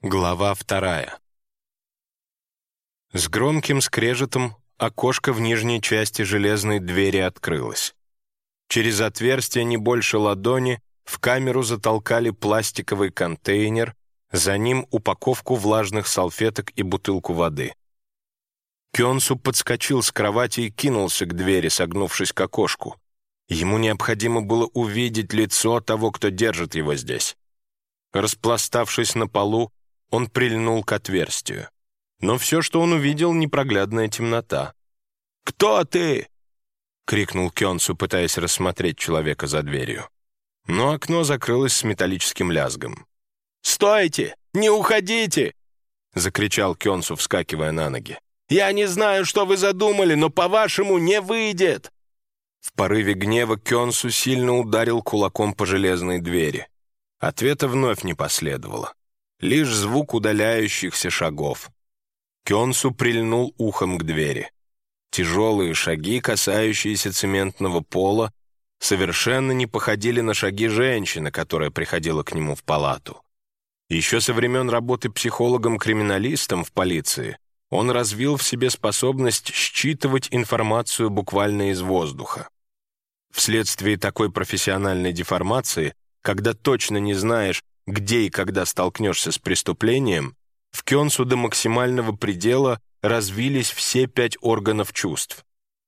Глава 2. С громким скрежетом окошко в нижней части железной двери открылось. Через отверстие не больше ладони в камеру затолкали пластиковый контейнер, за ним упаковку влажных салфеток и бутылку воды. Кёнсу подскочил с кровати и кинулся к двери, согнувшись к окошку. Ему необходимо было увидеть лицо того, кто держит его здесь. Распластавшись на полу, он прильнул к отверстию. Но все, что он увидел, непроглядная темнота. «Кто ты?» — крикнул Кёнсу, пытаясь рассмотреть человека за дверью. Но окно закрылось с металлическим лязгом. «Стойте! Не уходите!» — закричал Кёнсу, вскакивая на ноги. «Я не знаю, что вы задумали, но по-вашему не выйдет!» В порыве гнева Кёнсу сильно ударил кулаком по железной двери. Ответа вновь не последовало. Лишь звук удаляющихся шагов. Кёнсу прильнул ухом к двери. Тяжелые шаги, касающиеся цементного пола, совершенно не походили на шаги женщины, которая приходила к нему в палату. Еще со времен работы психологом-криминалистом в полиции он развил в себе способность считывать информацию буквально из воздуха. Вследствие такой профессиональной деформации, когда точно не знаешь, где и когда столкнешься с преступлением, в Кёнсу до максимального предела развились все 5 органов чувств.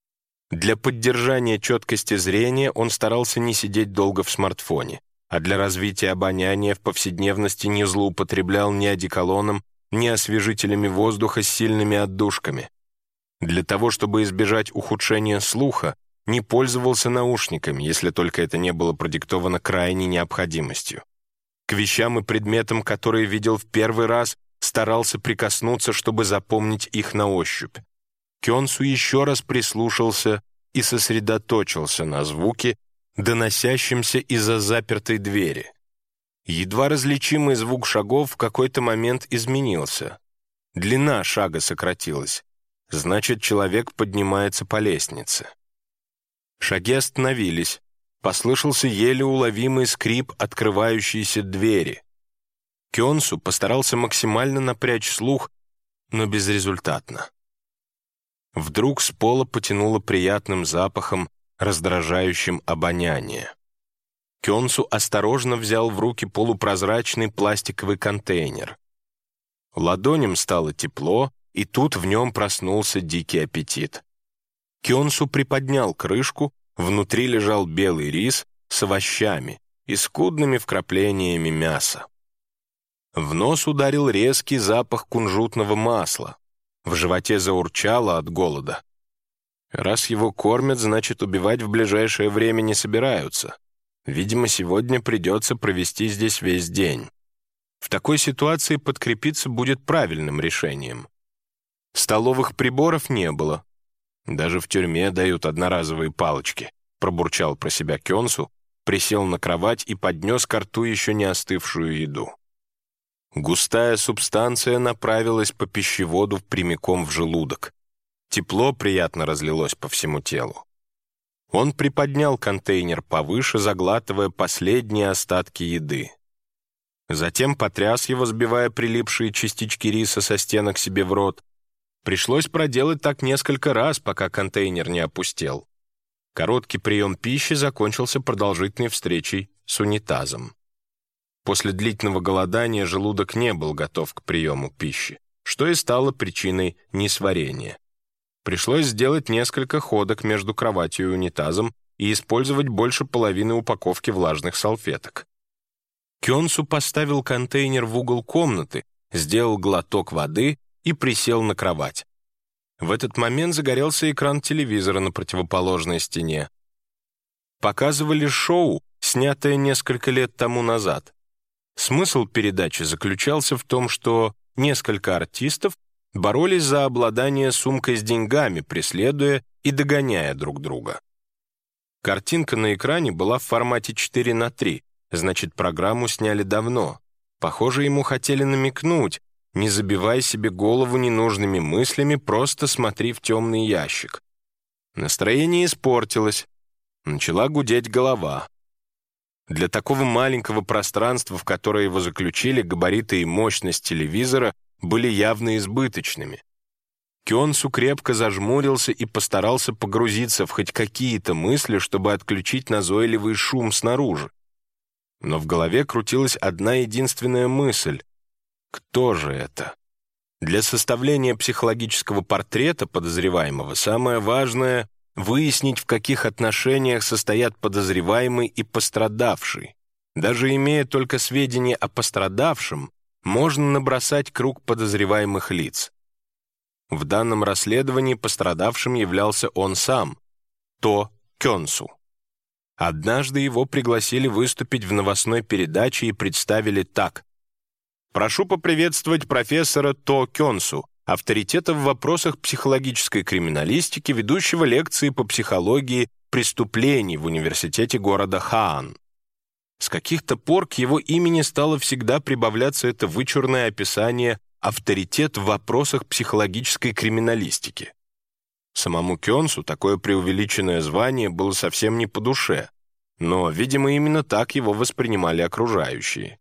Для поддержания четкости зрения он старался не сидеть долго в смартфоне, а для развития обоняния в повседневности не злоупотреблял ни одеколоном, ни освежителями воздуха с сильными отдушками. Для того, чтобы избежать ухудшения слуха, не пользовался наушниками, если только это не было продиктовано крайней необходимостью. К вещам и предметам, которые видел в первый раз, старался прикоснуться, чтобы запомнить их на ощупь. Кёнсу еще раз прислушался и сосредоточился на звуке, доносящемся из-за запертой двери. Едва различимый звук шагов в какой-то момент изменился. Длина шага сократилась. Значит, человек поднимается по лестнице. Шаги остановились. Послышался еле уловимый скрип открывающейся двери. Кёнсу постарался максимально напрячь слух, но безрезультатно. Вдруг с пола потянуло приятным запахом, раздражающим обоняние. Кёнсу осторожно взял в руки полупрозрачный пластиковый контейнер. Ладоням стало тепло, и тут в нем проснулся дикий аппетит. Кёнсу приподнял крышку, внутри лежал белый рис с овощами и скудными вкраплениями мяса. В нос ударил резкий запах кунжутного масла. В животе заурчало от голода. Раз его кормят, значит, убивать в ближайшее время не собираются. Видимо, сегодня придется провести здесь весь день. В такой ситуации подкрепиться будет правильным решением. Столовых приборов не было. Даже в тюрьме дают одноразовые палочки, пробурчал про себя Кёнсу, присел на кровать и поднес ко рту еще не остывшую еду. Густая субстанция направилась по пищеводу прямиком в желудок. Тепло приятно разлилось по всему телу. Он приподнял контейнер повыше, заглатывая последние остатки еды. Затем потряс его, сбивая прилипшие частички риса со стенок себе в рот. Пришлось проделать так несколько раз, пока контейнер не опустел. Короткий прием пищи закончился продолжительной встречей с унитазом. После длительного голодания желудок не был готов к приему пищи, что и стало причиной несварения. Пришлось сделать несколько ходок между кроватью и унитазом и использовать больше половины упаковки влажных салфеток. Кёнсу поставил контейнер в угол комнаты, сделал глоток воды и присел на кровать. В этот момент загорелся экран телевизора на противоположной стене. Показывали шоу, снятое несколько лет тому назад. Смысл передачи заключался в том, что несколько артистов боролись за обладание сумкой с деньгами, преследуя и догоняя друг друга. Картинка на экране была в формате 4:3, значит, программу сняли давно. Похоже, ему хотели намекнуть: не забивай себе голову ненужными мыслями, просто смотри в темный ящик. Настроение испортилось. Начала гудеть голова. Для такого маленького пространства, в которое его заключили, габариты и мощность телевизора были явно избыточными. Кёнсу крепко зажмурился и постарался погрузиться в хоть какие-то мысли, чтобы отключить назойливый шум снаружи. Но в голове крутилась одна единственная мысль. Кто же это? Для составления психологического портрета подозреваемого самое важное — выяснить, в каких отношениях состоят подозреваемый и пострадавший. Даже имея только сведения о пострадавшем, можно набросать круг подозреваемых лиц. В данном расследовании пострадавшим являлся он сам, То Кёнсу. Однажды его пригласили выступить в новостной передаче и представили так. «Прошу поприветствовать профессора То Кёнсу, авторитета в вопросах психологической криминалистики, ведущего лекции по психологии преступлений в университете города Хаан». С каких-то пор к его имени стало всегда прибавляться это вычурное описание «авторитет в вопросах психологической криминалистики». Самому Кёнсу такое преувеличенное звание было совсем не по душе, но, видимо, именно так его воспринимали окружающие.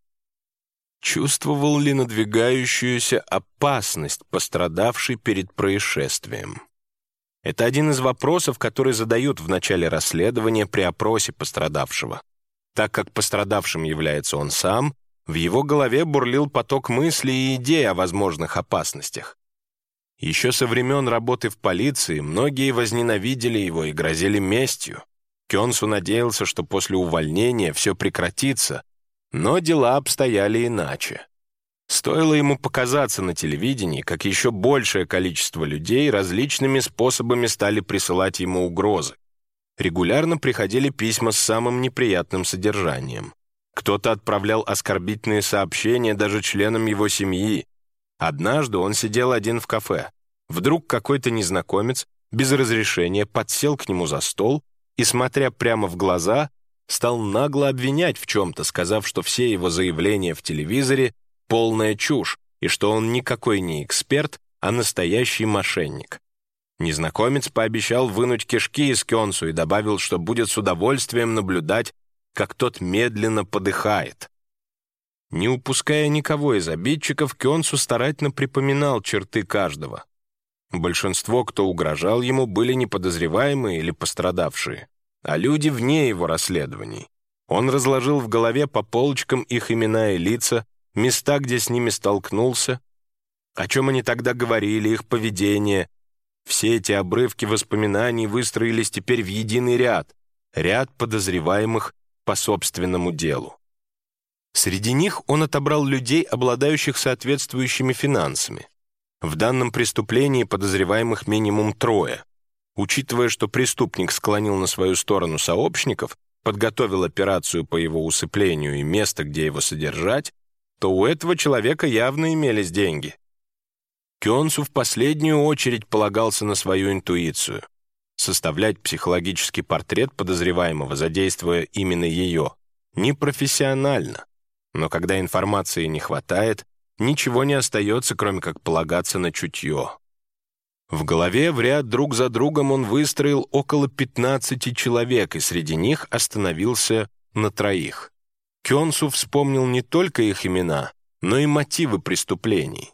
Чувствовал ли надвигающуюся опасность пострадавший перед происшествием? Это один из вопросов, который задают в начале расследования при опросе пострадавшего. Так как пострадавшим является он сам, в его голове бурлил поток мыслей и идей о возможных опасностях. Еще со времен работы в полиции многие возненавидели его и грозили местью. Кёнсу надеялся, что после увольнения все прекратится, но дела обстояли иначе. Стоило ему показаться на телевидении, как еще большее количество людей различными способами стали присылать ему угрозы. Регулярно приходили письма с самым неприятным содержанием. Кто-то отправлял оскорбительные сообщения даже членам его семьи. Однажды он сидел один в кафе. Вдруг какой-то незнакомец без разрешения подсел к нему за стол и, смотря прямо в глаза, стал нагло обвинять в чем-то, сказав, что все его заявления в телевизоре — полная чушь, и что он никакой не эксперт, а настоящий мошенник. Незнакомец пообещал вынуть кишки из Кёнсу и добавил, что будет с удовольствием наблюдать, как тот медленно подыхает. Не упуская никого из обидчиков, Кёнсу старательно припоминал черты каждого. Большинство, кто угрожал ему, были не подозреваемые или пострадавшие, а люди вне его расследований. Он разложил в голове по полочкам их имена и лица, места, где с ними столкнулся, о чем они тогда говорили, их поведение. Все эти обрывки воспоминаний выстроились теперь в единый ряд подозреваемых по собственному делу. Среди них он отобрал людей, обладающих соответствующими финансами. В данном преступлении подозреваемых минимум 3. Учитывая, что преступник склонил на свою сторону сообщников, подготовил операцию по его усыплению и место, где его содержать, то у этого человека явно имелись деньги. Кёнсу в последнюю очередь полагался на свою интуицию. Составлять психологический портрет подозреваемого, задействуя именно ее, непрофессионально. Но когда информации не хватает, ничего не остается, кроме как полагаться на чутье. В голове в ряд друг за другом он выстроил около 15 человек, и среди них остановился на 3. Кёнсу вспомнил не только их имена, но и мотивы преступлений.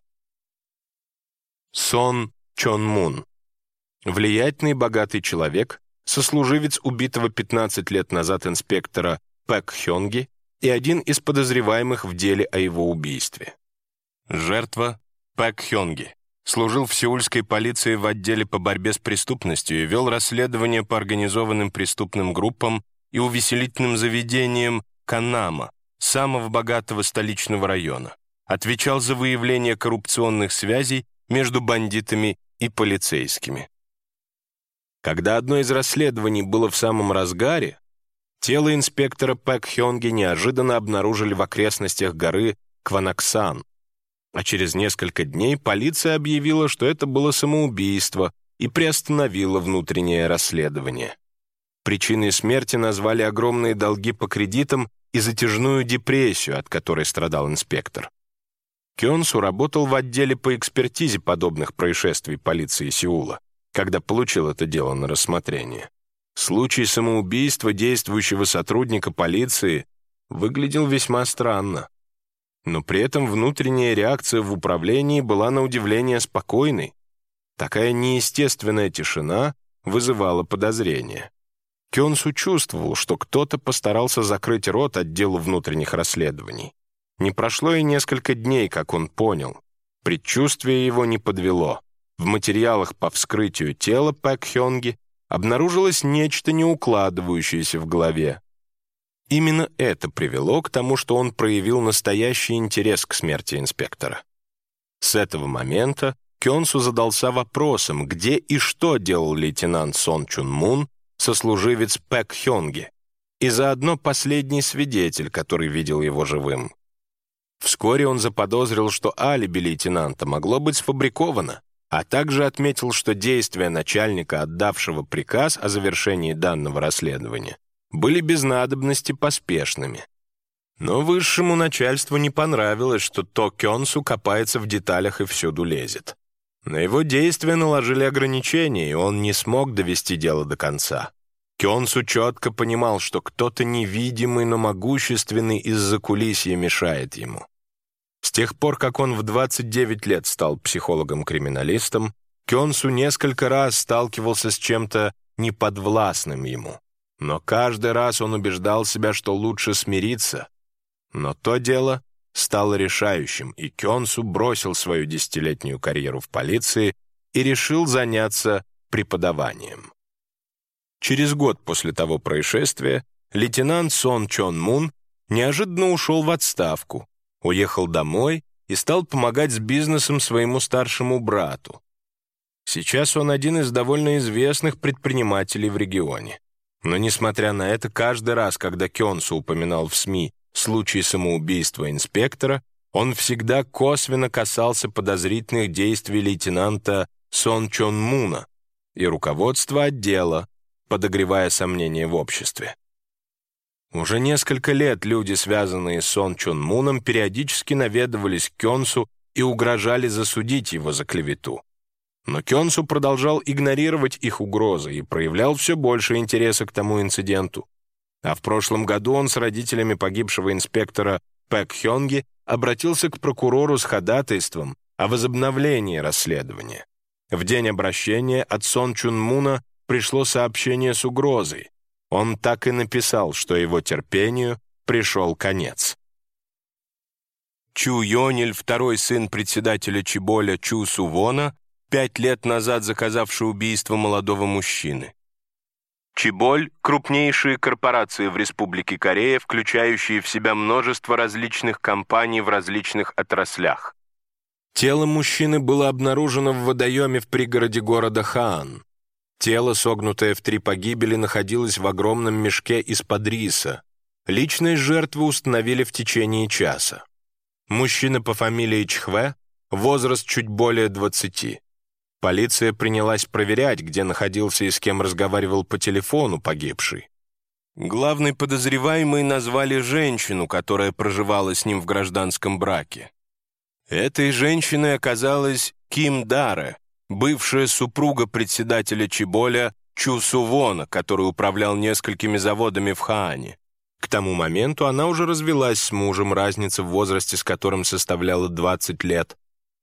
Сон Чон Мун. Влиятельный богатый человек, сослуживец убитого 15 лет назад инспектора Пэк Хёнги и один из подозреваемых в деле о его убийстве. Жертва Пэк Хёнги служил в сеульской полиции в отделе по борьбе с преступностью и вел расследование по организованным преступным группам и увеселительным заведениям Канама, самого богатого столичного района. Отвечал за выявление коррупционных связей между бандитами и полицейскими. Когда одно из расследований было в самом разгаре, тело инспектора Пэк Хёнги неожиданно обнаружили в окрестностях горы Кванаксан, а через несколько дней полиция объявила, что это было самоубийство, и приостановила внутреннее расследование. Причиной смерти назвали огромные долги по кредитам и затяжную депрессию, от которой страдал инспектор. Кёнсу работал в отделе по экспертизе подобных происшествий полиции Сеула, когда получил это дело на рассмотрение. Случай самоубийства действующего сотрудника полиции выглядел весьма странно. Но при этом внутренняя реакция в управлении была на удивление спокойной. Такая неестественная тишина вызывала подозрения. Кёнсу чувствовал, что кто-то постарался закрыть рот отделу внутренних расследований. Не прошло и несколько дней, как он понял. Предчувствие его не подвело. В материалах по вскрытию тела Пэк Хёнги обнаружилось нечто, не укладывающееся в голове. Именно это привело к тому, что он проявил настоящий интерес к смерти инспектора. С этого момента Кёнсу задался вопросом, где и что делал лейтенант Сон Чун Мун, сослуживец Пэк Хёнги, и заодно последний свидетель, который видел его живым. Вскоре он заподозрил, что алиби лейтенанта могло быть сфабриковано, а также отметил, что действия начальника, отдавшего приказ о завершении данного расследования, были без надобности поспешными. Но высшему начальству не понравилось, что То Кёнсу копается в деталях и всюду лезет. На его действия наложили ограничения, и он не смог довести дело до конца. Кёнсу четко понимал, что кто-то невидимый, но могущественный из-за кулисья мешает ему. С тех пор, как он в 29 лет стал психологом-криминалистом, Кёнсу несколько раз сталкивался с чем-то неподвластным ему. Но каждый раз он убеждал себя, что лучше смириться. Но то дело стало решающим, и Кёнсу бросил свою 10-летнюю карьеру в полиции и решил заняться преподаванием. Через год после того происшествия лейтенант Сон Чон Мун неожиданно ушел в отставку, уехал домой и стал помогать с бизнесом своему старшему брату. Сейчас он один из довольно известных предпринимателей в регионе. Но, несмотря на это, каждый раз, когда Кёнсу упоминал в СМИ случай самоубийства инспектора, он всегда косвенно касался подозрительных действий лейтенанта Сон Чон Муна и руководства отдела, подогревая сомнения в обществе. Уже несколько лет люди, связанные с Сон Чон Муном, периодически наведывались к Кёнсу и угрожали засудить его за клевету. Но Кёнсу продолжал игнорировать их угрозы и проявлял все больше интереса к тому инциденту. А в прошлом году он с родителями погибшего инспектора Пэк Хёнги обратился к прокурору с ходатайством о возобновлении расследования. В день обращения от Сон Чун Муна пришло сообщение с угрозой. Он так и написал, что его терпению пришел конец. Чу Йониль, второй сын председателя Чиболя Чу Сувона, 5 лет назад заказавший убийство молодого мужчины. Чиболь – крупнейшие корпорации в Республике Корея, включающие в себя множество различных компаний в различных отраслях. Тело мужчины было обнаружено в водоеме в пригороде города Хаан. Тело, согнутое в 3 погибели, находилось в огромном мешке из-под риса. Личность жертвы установили в течение часа. Мужчина по фамилии Чхве, возраст чуть более 20. Полиция принялась проверять, где находился и с кем разговаривал по телефону погибший. Главный подозреваемый назвали женщину, которая проживала с ним в гражданском браке. Этой женщиной оказалась Ким Даре, бывшая супруга председателя Чиболя Чу Сувона, который управлял несколькими заводами в Хаане. К тому моменту она уже развелась с мужем, разница в возрасте с которым составляла 20 лет.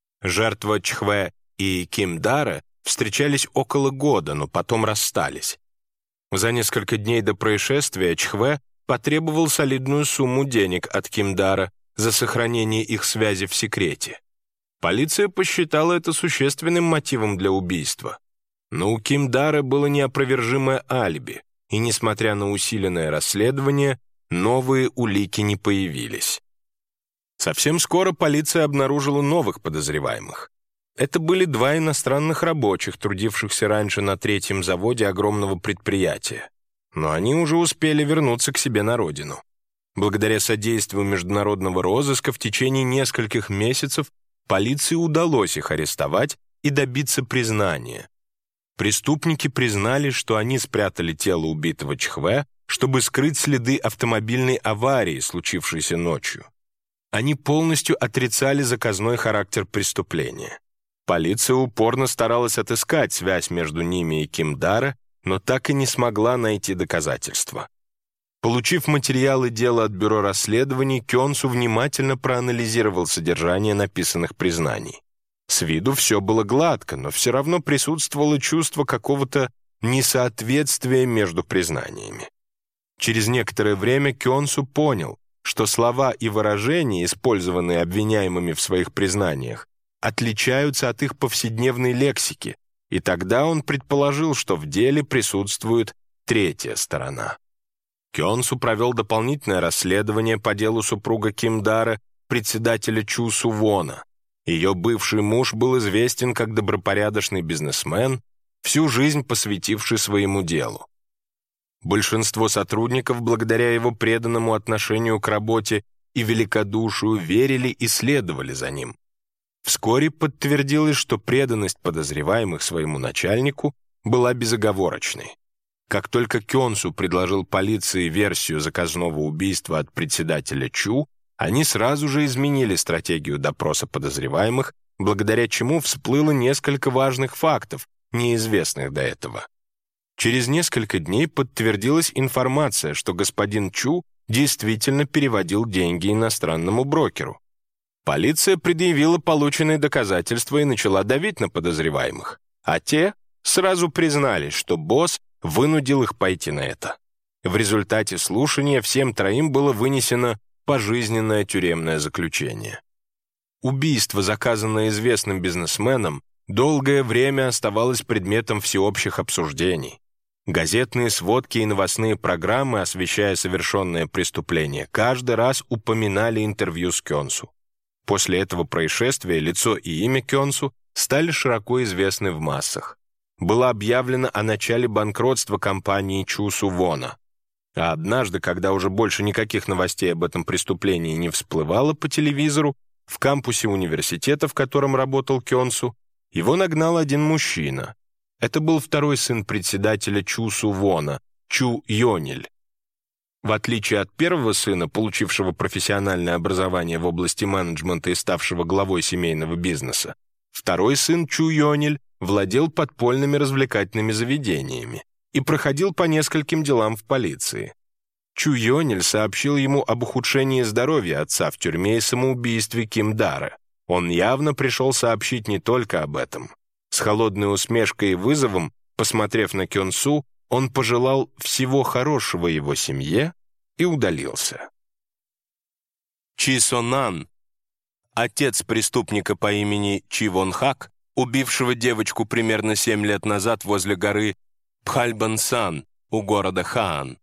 Жертва Чхве и Ким Даре встречались около года, но потом расстались. За несколько дней до происшествия Чхве потребовал солидную сумму денег от Ким Даре за сохранение их связи в секрете. Полиция посчитала это существенным мотивом для убийства. Но у Ким Даре было неопровержимое алиби, и, несмотря на усиленное расследование, новые улики не появились. Совсем скоро полиция обнаружила новых подозреваемых. Это были 2 иностранных рабочих, трудившихся раньше на 3-м заводе огромного предприятия. Но они уже успели вернуться к себе на родину. Благодаря содействию международного розыска в течение нескольких месяцев полиции удалось их арестовать и добиться признания. Преступники признали, что они спрятали тело убитого Чхве, чтобы скрыть следы автомобильной аварии, случившейся ночью. Они полностью отрицали заказной характер преступления. Полиция упорно старалась отыскать связь между ними и Ким Даре, но так и не смогла найти доказательства. Получив материалы дела от бюро расследований, Кёнсу внимательно проанализировал содержание написанных признаний. С виду все было гладко, но все равно присутствовало чувство какого-то несоответствия между признаниями. Через некоторое время Кёнсу понял, что слова и выражения, использованные обвиняемыми в своих признаниях, отличаются от их повседневной лексики, и тогда он предположил, что в деле присутствует третья сторона. Кёнсу провел дополнительное расследование по делу супруга Ким Дара, председателя Чу Су-вона. Ее бывший муж был известен как добропорядочный бизнесмен, всю жизнь посвятивший своему делу. Большинство сотрудников, благодаря его преданному отношению к работе и великодушию, верили и следовали за ним. Вскоре подтвердилось, что преданность подозреваемых своему начальнику была безоговорочной. Как только Кёнсу предложил полиции версию заказного убийства от председателя Чу, они сразу же изменили стратегию допроса подозреваемых, благодаря чему всплыло несколько важных фактов, неизвестных до этого. Через несколько дней подтвердилась информация, что господин Чу действительно переводил деньги иностранному брокеру. Полиция предъявила полученные доказательства и начала давить на подозреваемых, а те сразу признались, что босс вынудил их пойти на это. В результате слушания всем троим было вынесено пожизненное тюремное заключение. Убийство, заказанное известным бизнесменом, долгое время оставалось предметом всеобщих обсуждений. Газетные сводки и новостные программы, освещая совершенное преступление, каждый раз упоминали интервью с Кёнсу. После этого происшествия лицо и имя Кёнсу стали широко известны в массах. Было объявлено о начале банкротства компании Чу Су-вона. А однажды, когда уже больше никаких новостей об этом преступлении не всплывало по телевизору, в кампусе университета, в котором работал Кёнсу, его нагнал один мужчина. Это был второй сын председателя Чу Су-вона, Чу Йониль. В отличие от первого сына, получившего профессиональное образование в области менеджмента и ставшего главой семейного бизнеса, второй сын Чу Йониль владел подпольными развлекательными заведениями и проходил по нескольким делам в полиции. Чу Йониль сообщил ему об ухудшении здоровья отца в тюрьме и самоубийстве Ким Дара. Он явно пришел сообщить не только об этом. С холодной усмешкой и вызовом, посмотрев на Кёнсу, он пожелал всего хорошего его семье и удалился. Чи Сонан, отец преступника по имени Чи Вон Хак, убившего девочку примерно 7 лет назад возле горы Пхальбансан у города Хаан.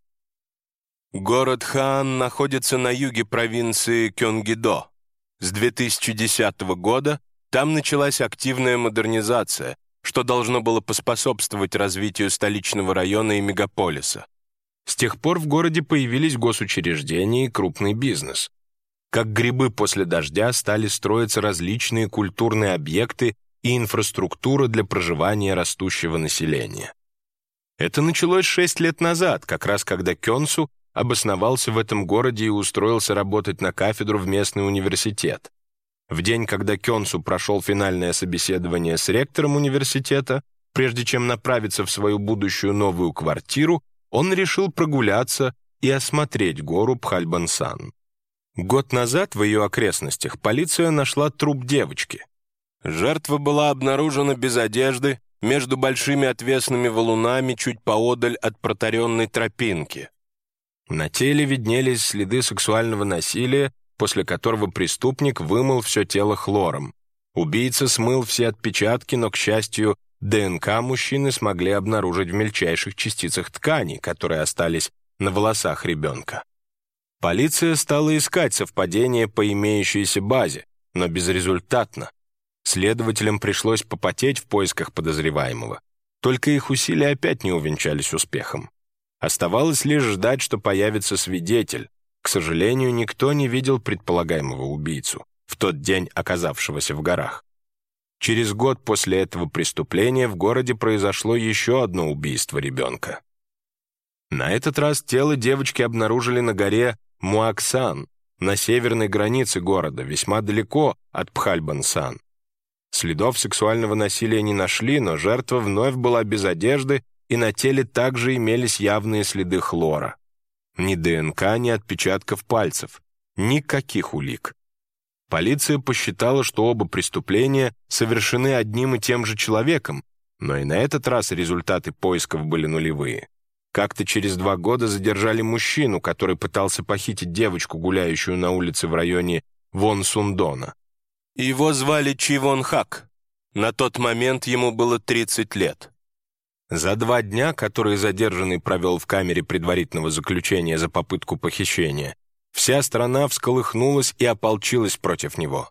Город Хаан находится на юге провинции Кёнгидо. С 2010 года там началась активная модернизация, что должно было поспособствовать развитию столичного района и мегаполиса. С тех пор в городе появились госучреждения и крупный бизнес. Как грибы после дождя стали строиться различные культурные объекты и инфраструктура для проживания растущего населения. Это началось 6 лет назад, как раз когда Кёнсу обосновался в этом городе и устроился работать на кафедру в местный университет. В день, когда Кёнсу прошел финальное собеседование с ректором университета, прежде чем направиться в свою будущую новую квартиру, он решил прогуляться и осмотреть гору Пхальбансан. Год назад в ее окрестностях полиция нашла труп девочки. Жертва была обнаружена без одежды между большими отвесными валунами чуть поодаль от протаренной тропинки. На теле виднелись следы сексуального насилия, после которого преступник вымыл все тело хлором. Убийца смыл все отпечатки, но, к счастью, ДНК мужчины смогли обнаружить в мельчайших частицах ткани, которые остались на волосах ребенка. Полиция стала искать совпадения по имеющейся базе, но безрезультатно. Следователям пришлось попотеть в поисках подозреваемого. Только их усилия опять не увенчались успехом. Оставалось лишь ждать, что появится свидетель. К сожалению, никто не видел предполагаемого убийцу, в тот день оказавшегося в горах. Через год после этого преступления в городе произошло еще одно убийство ребенка. На этот раз тело девочки обнаружили на горе Муаксан, на северной границе города, весьма далеко от Пхальбансан. Следов сексуального насилия не нашли, но жертва вновь была без одежды, и на теле также имелись явные следы хлора. Ни ДНК, ни отпечатков пальцев. Никаких улик. Полиция посчитала, что оба преступления совершены одним и тем же человеком, но и на этот раз результаты поисков были нулевые. Как-то через 2 года задержали мужчину, который пытался похитить девочку, гуляющую на улице в районе Вон-Сундона. Его звали Чи Вон Хак. На тот момент ему было 30 лет. За 2 дня, которые задержанный провел в камере предварительного заключения за попытку похищения, вся страна всколыхнулась и ополчилась против него.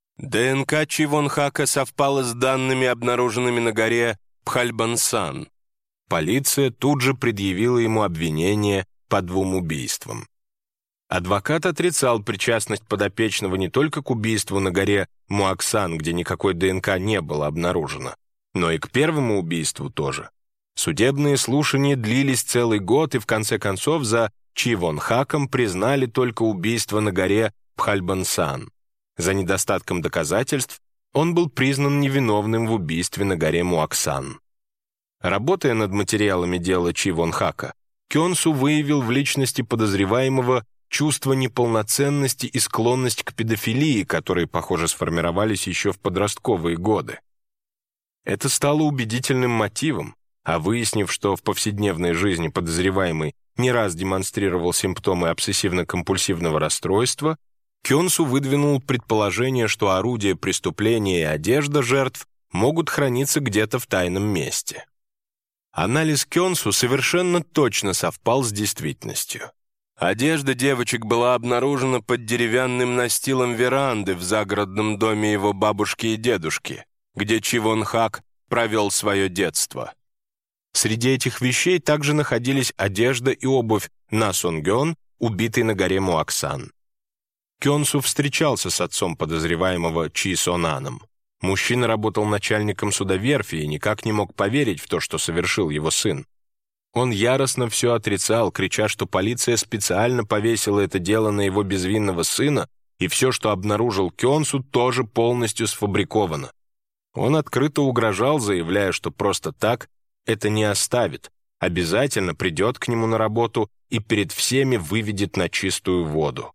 ДНК Чи Вон Хака совпала с данными, обнаруженными на горе Пхальбансан. Полиция тут же предъявила ему обвинение по 2 убийствам. Адвокат отрицал причастность подопечного не только к убийству на горе Муаксан, где никакой ДНК не было обнаружено, но и к первому убийству тоже. Судебные слушания длились целый год, и в конце концов за Чи Вон Хаком признали только убийство на горе Пхальбансан. За недостатком доказательств он был признан невиновным в убийстве на горе Муаксан. Работая над материалами дела Чи Вон Хака, Кёнсу выявил в личности подозреваемого чувство неполноценности и склонность к педофилии, которые, похоже, сформировались еще в подростковые годы. Это стало убедительным мотивом, а выяснив, что в повседневной жизни подозреваемый не раз демонстрировал симптомы обсессивно-компульсивного расстройства, Кёнсу выдвинул предположение, что орудия преступления и одежда жертв могут храниться где-то в тайном месте. Анализ Кёнсу совершенно точно совпал с действительностью. Одежда девочек была обнаружена под деревянным настилом веранды в загородном доме его бабушки и дедушки, где Чи Вон Хак провел свое детство. Среди этих вещей также находились одежда и обувь На Сон Гён, убитой на горе Муаксан. Кёнсу встречался с отцом подозреваемого Чи Сонаном. Мужчина работал начальником судоверфи и никак не мог поверить в то, что совершил его сын. Он яростно все отрицал, крича, что полиция специально повесила это дело на его безвинного сына, и все, что обнаружил Кёнсу, тоже полностью сфабриковано. Он открыто угрожал, заявляя, что просто так это не оставит, обязательно придет к нему на работу и перед всеми выведет на чистую воду.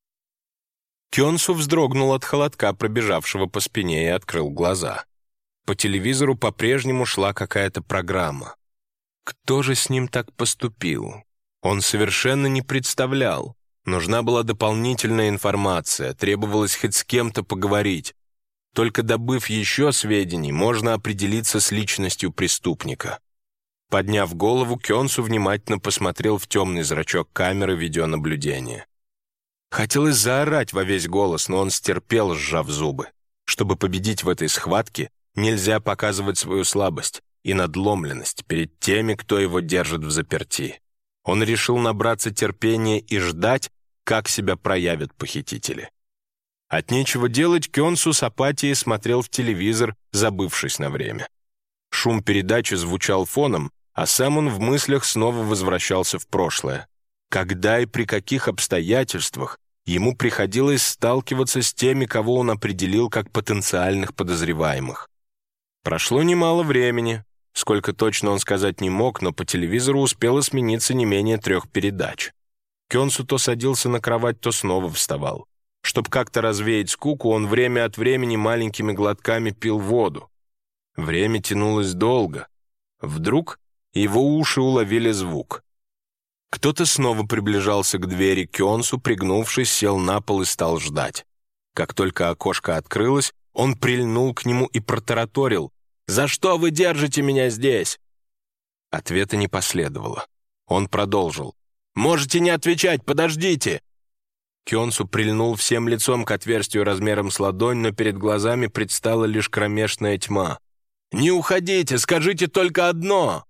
Кёнсу вздрогнул от холодка, пробежавшего по спине, и открыл глаза. По телевизору по-прежнему шла какая-то программа. Кто же с ним так поступил? Он совершенно не представлял. Нужна была дополнительная информация, требовалось хоть с кем-то поговорить. Только добыв еще сведений, можно определиться с личностью преступника. Подняв голову, Кёнсу внимательно посмотрел в темный зрачок камеры видеонаблюдения. Хотелось заорать во весь голос, но он стерпел, сжав зубы. Чтобы победить в этой схватке, нельзя показывать свою слабость и надломленность перед теми, кто его держит взаперти. Он решил набраться терпения и ждать, как себя проявят похитители. От нечего делать, Кёнсу с апатией смотрел в телевизор, забывшись на время. Шум передачи звучал фоном, а сам он в мыслях снова возвращался в прошлое. Когда и при каких обстоятельствах ему приходилось сталкиваться с теми, кого он определил как потенциальных подозреваемых. Прошло немало времени, сколько точно он сказать не мог, но по телевизору успело смениться не менее 3 передач. Кёнсу то садился на кровать, то снова вставал. Чтобы как-то развеять скуку, он время от времени маленькими глотками пил воду. Время тянулось долго. Вдруг его уши уловили звук. Кто-то снова приближался к двери. Кёнсу, пригнувшись, сел на пол и стал ждать. Как только окошко открылось, он прильнул к нему и протараторил: «За что вы держите меня здесь?» Ответа не последовало. Он продолжил: «Можете не отвечать, подождите!» Кёнсу прильнул всем лицом к отверстию размером с ладонь, но перед глазами предстала лишь кромешная тьма. «Не уходите, скажите только одно!»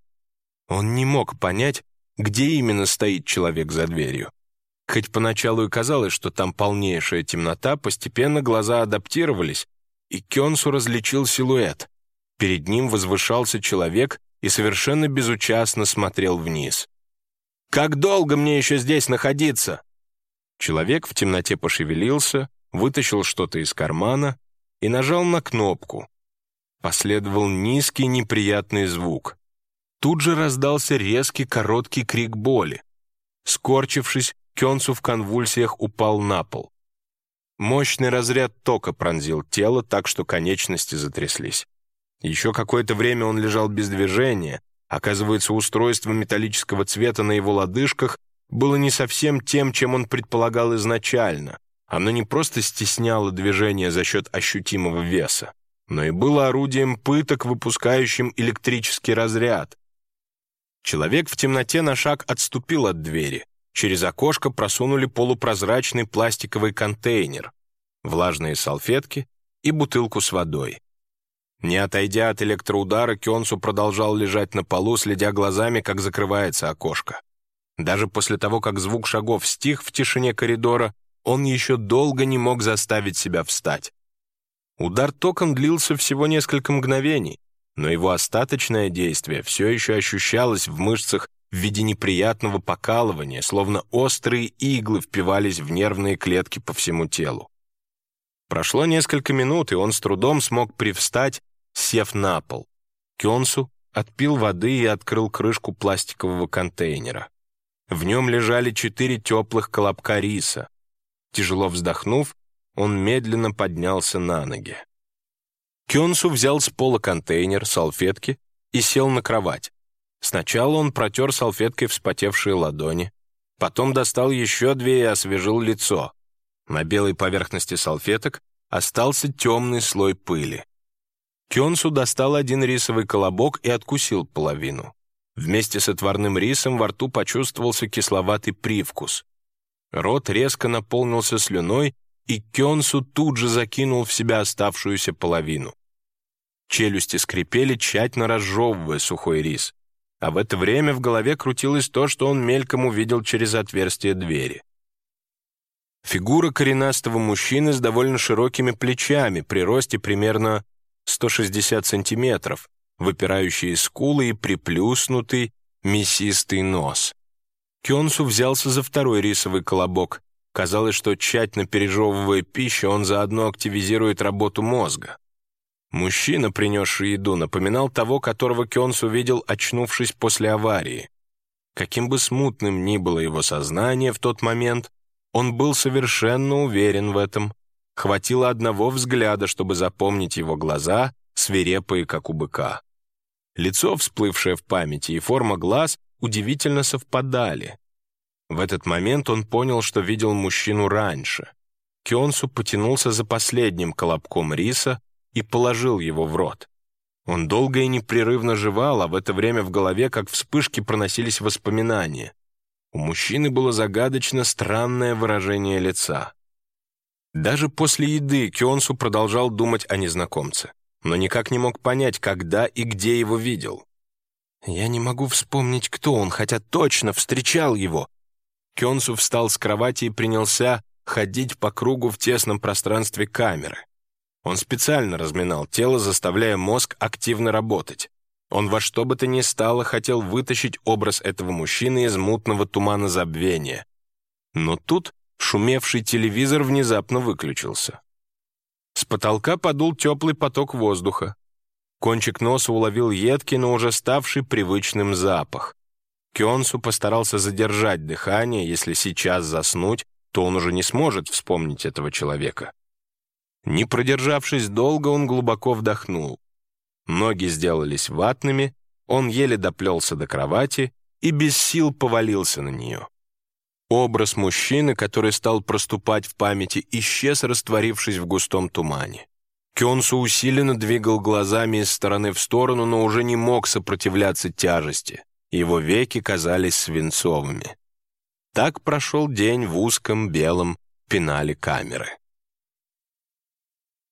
Он не мог понять, где именно стоит человек за дверью. Хоть поначалу и казалось, что там полнейшая темнота, постепенно глаза адаптировались, и Кёнсу различил силуэт. Перед ним возвышался человек и совершенно безучастно смотрел вниз. «Как долго мне еще здесь находиться?» Человек в темноте пошевелился, вытащил что-то из кармана и нажал на кнопку. Последовал низкий неприятный звук. Тут же раздался резкий короткий крик боли. Скорчившись, Кёнсу в конвульсиях упал на пол. Мощный разряд тока пронзил тело так, что конечности затряслись. Еще какое-то время он лежал без движения. Оказывается, устройство металлического цвета на его лодыжках было не совсем тем, чем он предполагал изначально. Оно не просто стесняло движение за счет ощутимого веса, но и было орудием пыток, выпускающим электрический разряд. Человек в темноте на шаг отступил от двери. Через окошко просунули полупрозрачный пластиковый контейнер, влажные салфетки и бутылку с водой. Не отойдя от электроудара, Кёнсу продолжал лежать на полу, следя глазами, как закрывается окошко. Даже после того, как звук шагов стих в тишине коридора, он еще долго не мог заставить себя встать. Удар током длился всего несколько мгновений, но его остаточное действие все еще ощущалось в мышцах в виде неприятного покалывания, словно острые иглы впивались в нервные клетки по всему телу. Прошло несколько минут, и он с трудом смог привстать, сев на пол. Кёнсу отпил воды и открыл крышку пластикового контейнера. В нем лежали 4 теплых колобка риса. Тяжело вздохнув, он медленно поднялся на ноги. Кёнсу взял с пола контейнер, салфетки и сел на кровать. Сначала он протер салфеткой вспотевшие ладони, потом достал еще 2 и освежил лицо. На белой поверхности салфеток остался темный слой пыли. Кёнсу достал 1 рисовый колобок и откусил половину. Вместе с отварным рисом во рту почувствовался кисловатый привкус. Рот резко наполнился слюной, и Кёнсу тут же закинул в себя оставшуюся половину. Челюсти скрипели, тщательно разжевывая сухой рис. А в это время в голове крутилось то, что он мельком увидел через отверстие двери. Фигура коренастого мужчины с довольно широкими плечами, при росте примерно 160 сантиметров, выпирающие скулы и приплюснутый, мясистый нос. Кёнсу взялся за 2 рисовый колобок. Казалось, что, тщательно пережевывая пищу, он заодно активизирует работу мозга. Мужчина, принесший еду, напоминал того, которого Кёнсу видел, очнувшись после аварии. Каким бы смутным ни было его сознание в тот момент, он был совершенно уверен в этом. Хватило одного взгляда, чтобы запомнить его глаза, свирепые, как у быка. Лицо, всплывшее в памяти, и форма глаз удивительно совпадали. В этот момент он понял, что видел мужчину раньше. Кёнсу потянулся за последним колобком риса и положил его в рот. Он долго и непрерывно жевал, а в это время в голове, как вспышки, проносились воспоминания. У мужчины было загадочно странное выражение лица. Даже после еды Кёнсу продолжал думать о незнакомце, но никак не мог понять, когда и где его видел. «Я не могу вспомнить, кто он, хотя точно встречал его». Кёнсу встал с кровати и принялся ходить по кругу в тесном пространстве камеры. Он специально разминал тело, заставляя мозг активно работать. Он во что бы то ни стало хотел вытащить образ этого мужчины из мутного тумана забвения. Но тут шумевший телевизор внезапно выключился. С потолка подул теплый поток воздуха. Кончик носа уловил едкий, но уже ставший привычным запах. Кёнсу постарался задержать дыхание. Если сейчас заснуть, то он уже не сможет вспомнить этого человека. Не продержавшись долго, он глубоко вдохнул. Ноги сделались ватными, он еле доплелся до кровати и без сил повалился на нее. Образ мужчины, который стал проступать в памяти, исчез, растворившись в густом тумане. Кёнсу усиленно двигал глазами из стороны в сторону, но уже не мог сопротивляться тяжести. Его веки казались свинцовыми. Так прошел день в узком белом пенале камеры.